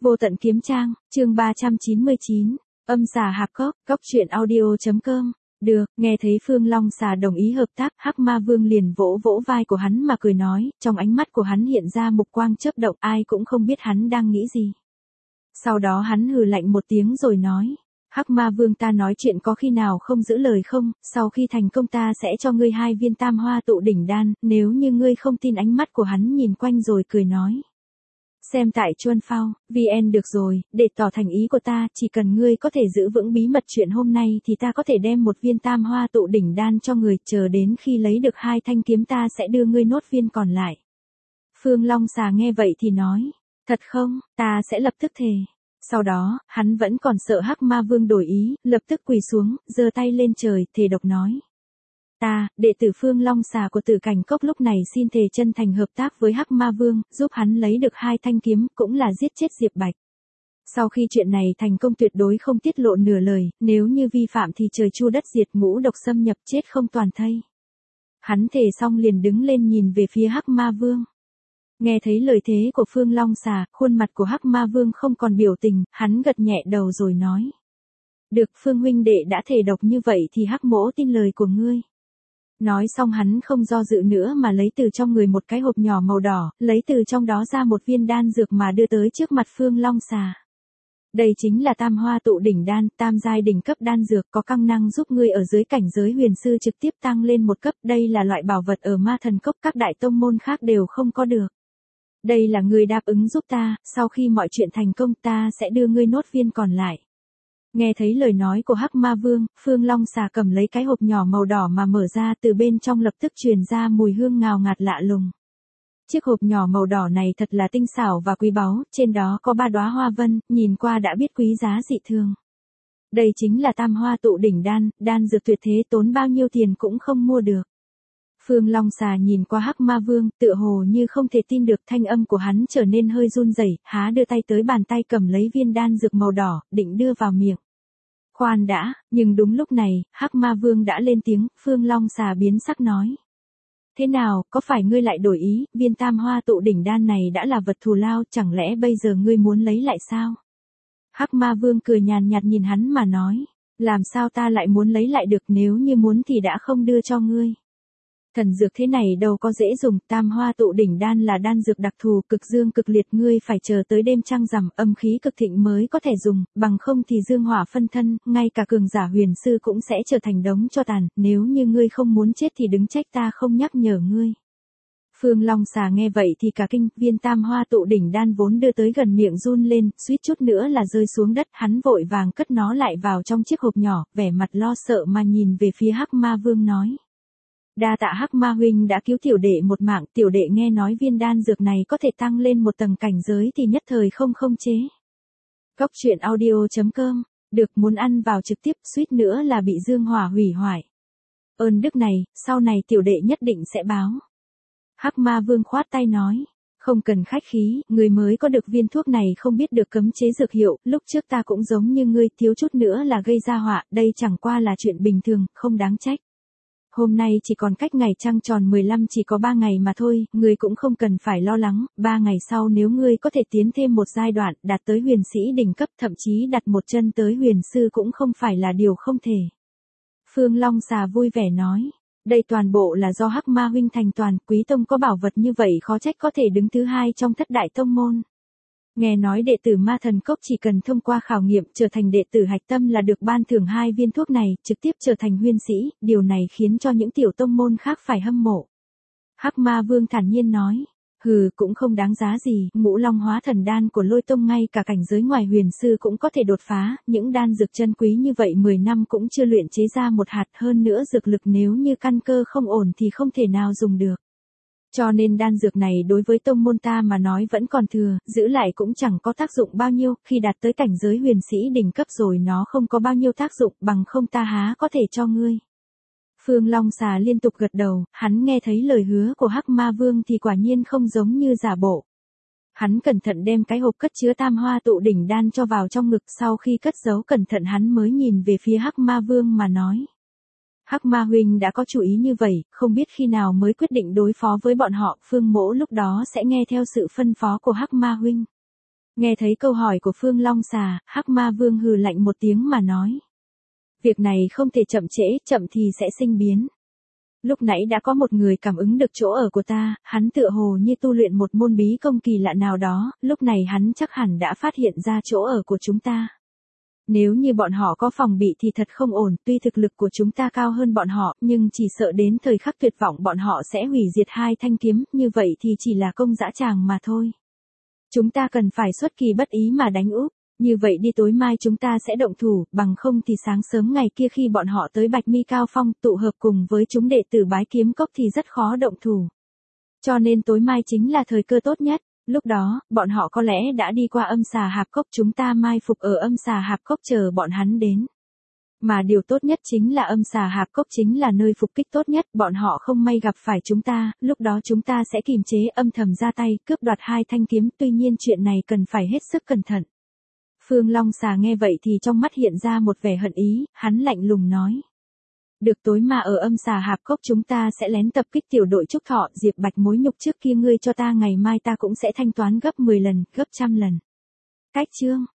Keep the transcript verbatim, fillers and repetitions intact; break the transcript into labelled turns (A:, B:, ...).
A: Vô tận kiếm trang, chương ba trăm chín mươi chín, âm xà hạp cốc, cốc truyện audio.com. Được, nghe thấy Phương Long xà đồng ý hợp tác, Hắc Ma Vương liền vỗ vỗ vai của hắn mà cười nói, trong ánh mắt của hắn hiện ra mục quang chớp động, ai cũng không biết hắn đang nghĩ gì. Sau đó hắn hừ lạnh một tiếng rồi nói, Hắc Ma Vương ta nói chuyện có khi nào không giữ lời không, sau khi thành công ta sẽ cho ngươi hai viên tam hoa tụ đỉnh đan, nếu như ngươi không tin. Ánh mắt của hắn nhìn quanh rồi cười nói. Xem tại Chuân Phao, vê en được rồi, để tỏ thành ý của ta, chỉ cần ngươi có thể giữ vững bí mật chuyện hôm nay thì ta có thể đem một viên tam hoa tụ đỉnh đan cho người, chờ đến khi lấy được hai thanh kiếm ta sẽ đưa ngươi nốt viên còn lại. Phương Long xà nghe vậy thì nói, thật không, ta sẽ lập tức thề. Sau đó, hắn vẫn còn sợ Hắc Ma Vương đổi ý, lập tức quỳ xuống, giơ tay lên trời, thề độc nói. Ta, đệ tử Phương Long xà của Tử Cảnh Cốc lúc này xin thề chân thành hợp tác với Hắc Ma Vương, giúp hắn lấy được hai thanh kiếm, cũng là giết chết Diệp Bạch. Sau khi chuyện này thành công tuyệt đối không tiết lộ nửa lời, nếu như vi phạm thì trời chu đất diệt, ngũ độc xâm nhập, chết không toàn thây. Hắn thề xong liền đứng lên nhìn về phía Hắc Ma Vương. Nghe thấy lời thế của Phương Long xà, khuôn mặt của Hắc Ma Vương không còn biểu tình, hắn gật nhẹ đầu rồi nói. Được, Phương huynh đệ đã thề độc như vậy thì Hắc mỗ tin lời của ngươi. Nói xong hắn không do dự nữa mà lấy từ trong người một cái hộp nhỏ màu đỏ, lấy từ trong đó ra một viên đan dược mà đưa tới trước mặt Phương Long xà. Đây chính là tam hoa tụ đỉnh đan, tam giai đỉnh cấp đan dược, có năng năng giúp ngươi ở dưới cảnh giới huyền sư trực tiếp tăng lên một cấp, đây là loại bảo vật ở Ma Thần Cốc các đại tông môn khác đều không có được. Đây là ngươi đáp ứng giúp ta, sau khi mọi chuyện thành công ta sẽ đưa ngươi nốt viên còn lại. Nghe thấy lời nói của Hắc Ma Vương, Phương Long xà cầm lấy cái hộp nhỏ màu đỏ mà mở ra, từ bên trong lập tức truyền ra mùi hương ngào ngạt lạ lùng. Chiếc hộp nhỏ màu đỏ này thật là tinh xảo và quý báu, trên đó có ba đóa hoa vân, nhìn qua đã biết quý giá dị thường. Đây chính là tam hoa tụ đỉnh đan, đan dược tuyệt thế, tốn bao nhiêu tiền cũng không mua được. Phương Long xà nhìn qua Hắc Ma Vương, tựa hồ như không thể tin được, thanh âm của hắn trở nên hơi run rẩy, há đưa tay tới bàn tay cầm lấy viên đan dược màu đỏ, định đưa vào miệng. Khoan đã, nhưng đúng lúc này, Hắc Ma Vương đã lên tiếng, Phương Long xà biến sắc nói. Thế nào, có phải ngươi lại đổi ý, viên tam hoa tụ đỉnh đan này đã là vật thù lao, chẳng lẽ bây giờ ngươi muốn lấy lại sao? Hắc Ma Vương cười nhàn nhạt nhìn hắn mà nói, làm sao ta lại muốn lấy lại được, nếu như muốn thì đã không đưa cho ngươi. Thần dược thế này đâu có dễ dùng, tam hoa tụ đỉnh đan là đan dược đặc thù, cực dương cực liệt, ngươi phải chờ tới đêm trăng rằm, âm khí cực thịnh mới có thể dùng, bằng không thì dương hỏa phân thân, ngay cả cường giả huyền sư cũng sẽ trở thành đống tro tàn, nếu như ngươi không muốn chết thì đừng trách ta không nhắc nhở ngươi. Phương Long xà nghe vậy thì cả kinh, viên tam hoa tụ đỉnh đan vốn đưa tới gần miệng run lên, suýt chút nữa là rơi xuống đất, hắn vội vàng cất nó lại vào trong chiếc hộp nhỏ, vẻ mặt lo sợ mà nhìn về phía Hắc Ma Vương nói. Đa tạ Hắc Ma huynh đã cứu tiểu đệ một mạng, tiểu đệ nghe nói viên đan dược này có thể tăng lên một tầng cảnh giới thì nhất thời không không chế. Cốc truyện audio.com, được, muốn ăn vào trực tiếp, suýt nữa là bị dương hỏa hủy hoại. Ơn đức này, sau này tiểu đệ nhất định sẽ báo. Hắc Ma Vương khoát tay nói, không cần khách khí, người mới có được viên thuốc này không biết được cấm chế dược hiệu, lúc trước ta cũng giống như ngươi, thiếu chút nữa là gây ra họa, đây chẳng qua là chuyện bình thường, không đáng trách. Hôm nay chỉ còn cách ngày trăng tròn mười lăm, chỉ có ba ngày mà thôi, ngươi cũng không cần phải lo lắng, ba ngày sau nếu ngươi có thể tiến thêm một giai đoạn, đạt tới huyền sĩ đỉnh cấp, thậm chí đặt một chân tới huyền sư cũng không phải là điều không thể. Phương Long xà vui vẻ nói, đây toàn bộ là do Hắc Ma huynh thành toàn, quý tông có bảo vật như vậy khó trách có thể đứng thứ hai trong thất đại tông môn. Nghe nói đệ tử Ma Thần Cốc chỉ cần thông qua khảo nghiệm trở thành đệ tử hạch tâm là được ban thưởng hai viên thuốc này, trực tiếp trở thành huyền sĩ, điều này khiến cho những tiểu tông môn khác phải hâm mộ. Hắc Ma Vương thản nhiên nói, hừ, cũng không đáng giá gì, ngũ long hóa thần đan của Lôi Tông ngay cả cảnh giới ngoài huyền sư cũng có thể đột phá, những đan dược chân quý như vậy mười năm cũng chưa luyện chế ra một hạt, hơn nữa dược lực nếu như căn cơ không ổn thì không thể nào dùng được. Cho nên đan dược này đối với tông môn ta mà nói vẫn còn thừa, giữ lại cũng chẳng có tác dụng bao nhiêu, khi đạt tới cảnh giới huyền sĩ đỉnh cấp rồi nó không có bao nhiêu tác dụng, bằng không ta há có thể cho ngươi. Phương Long xà liên tục gật đầu, hắn nghe thấy lời hứa của Hắc Ma Vương thì quả nhiên không giống như giả bộ. Hắn cẩn thận đem cái hộp cất chứa tam hoa tụ đỉnh đan cho vào trong ngực, sau khi cất giấu cẩn thận hắn mới nhìn về phía Hắc Ma Vương mà nói. Hắc Ma huynh đã có chủ ý như vậy, không biết khi nào mới quyết định đối phó với bọn họ, Phương mỗ lúc đó sẽ nghe theo sự phân phó của Hắc Ma huynh. Nghe thấy câu hỏi của Phương Long Xà, Hắc Ma Vương hừ lạnh một tiếng mà nói. Việc này không thể chậm trễ, chậm thì sẽ sinh biến. Lúc nãy đã có một người cảm ứng được chỗ ở của ta, hắn tựa hồ như tu luyện một môn bí công kỳ lạ nào đó, lúc này hắn chắc hẳn đã phát hiện ra chỗ ở của chúng ta. Nếu như bọn họ có phòng bị thì thật không ổn, tuy thực lực của chúng ta cao hơn bọn họ, nhưng chỉ sợ đến thời khắc tuyệt vọng bọn họ sẽ hủy diệt hai thanh kiếm, như vậy thì chỉ là công dã tràng mà thôi. Chúng ta cần phải xuất kỳ bất ý mà đánh úp, như vậy đi tối mai chúng ta sẽ động thủ, bằng không thì sáng sớm ngày kia khi bọn họ tới Bạch Mi Cao Phong tụ hợp cùng với chúng đệ tử Bái Kiếm Cốc thì rất khó động thủ. Cho nên tối mai chính là thời cơ tốt nhất. Lúc đó, bọn họ có lẽ đã đi qua âm xà hạp cốc, chúng ta mai phục ở âm xà hạp cốc chờ bọn hắn đến. Mà điều tốt nhất chính là âm xà hạp cốc chính là nơi phục kích tốt nhất, bọn họ không may gặp phải chúng ta, lúc đó chúng ta sẽ kìm chế âm thầm ra tay, cướp đoạt hai thanh kiếm, tuy nhiên chuyện này cần phải hết sức cẩn thận. Phương Long Xà nghe vậy thì trong mắt hiện ra một vẻ hận ý, hắn lạnh lùng nói. Được, tối mà ở âm xà hạp cốc chúng ta sẽ lén tập kích tiểu đội Trúc Thọ, Diệp Bạch mối nhục trước kia ngươi cho ta ngày mai ta cũng sẽ thanh toán gấp mười lần, gấp trăm lần. Cách chương.